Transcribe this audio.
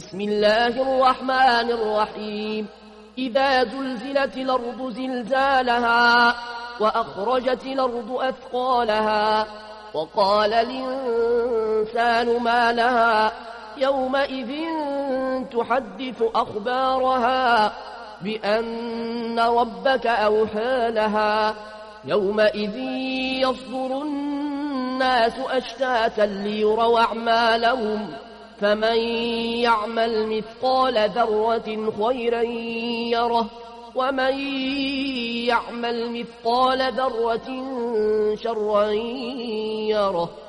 بسم الله الرحمن الرحيم إذا زلزلت الأرض زلزالها وأخرجت الأرض أثقالها وقال الإنسان ما لها يومئذ تحدث أخبارها بأن ربك أوحى لها يومئذ يصدر الناس أشتاتا ليروا أعمالهم فمن يعمل مثقال ذرة خيرا يره ومن يعمل مثقال ذرة شرا يره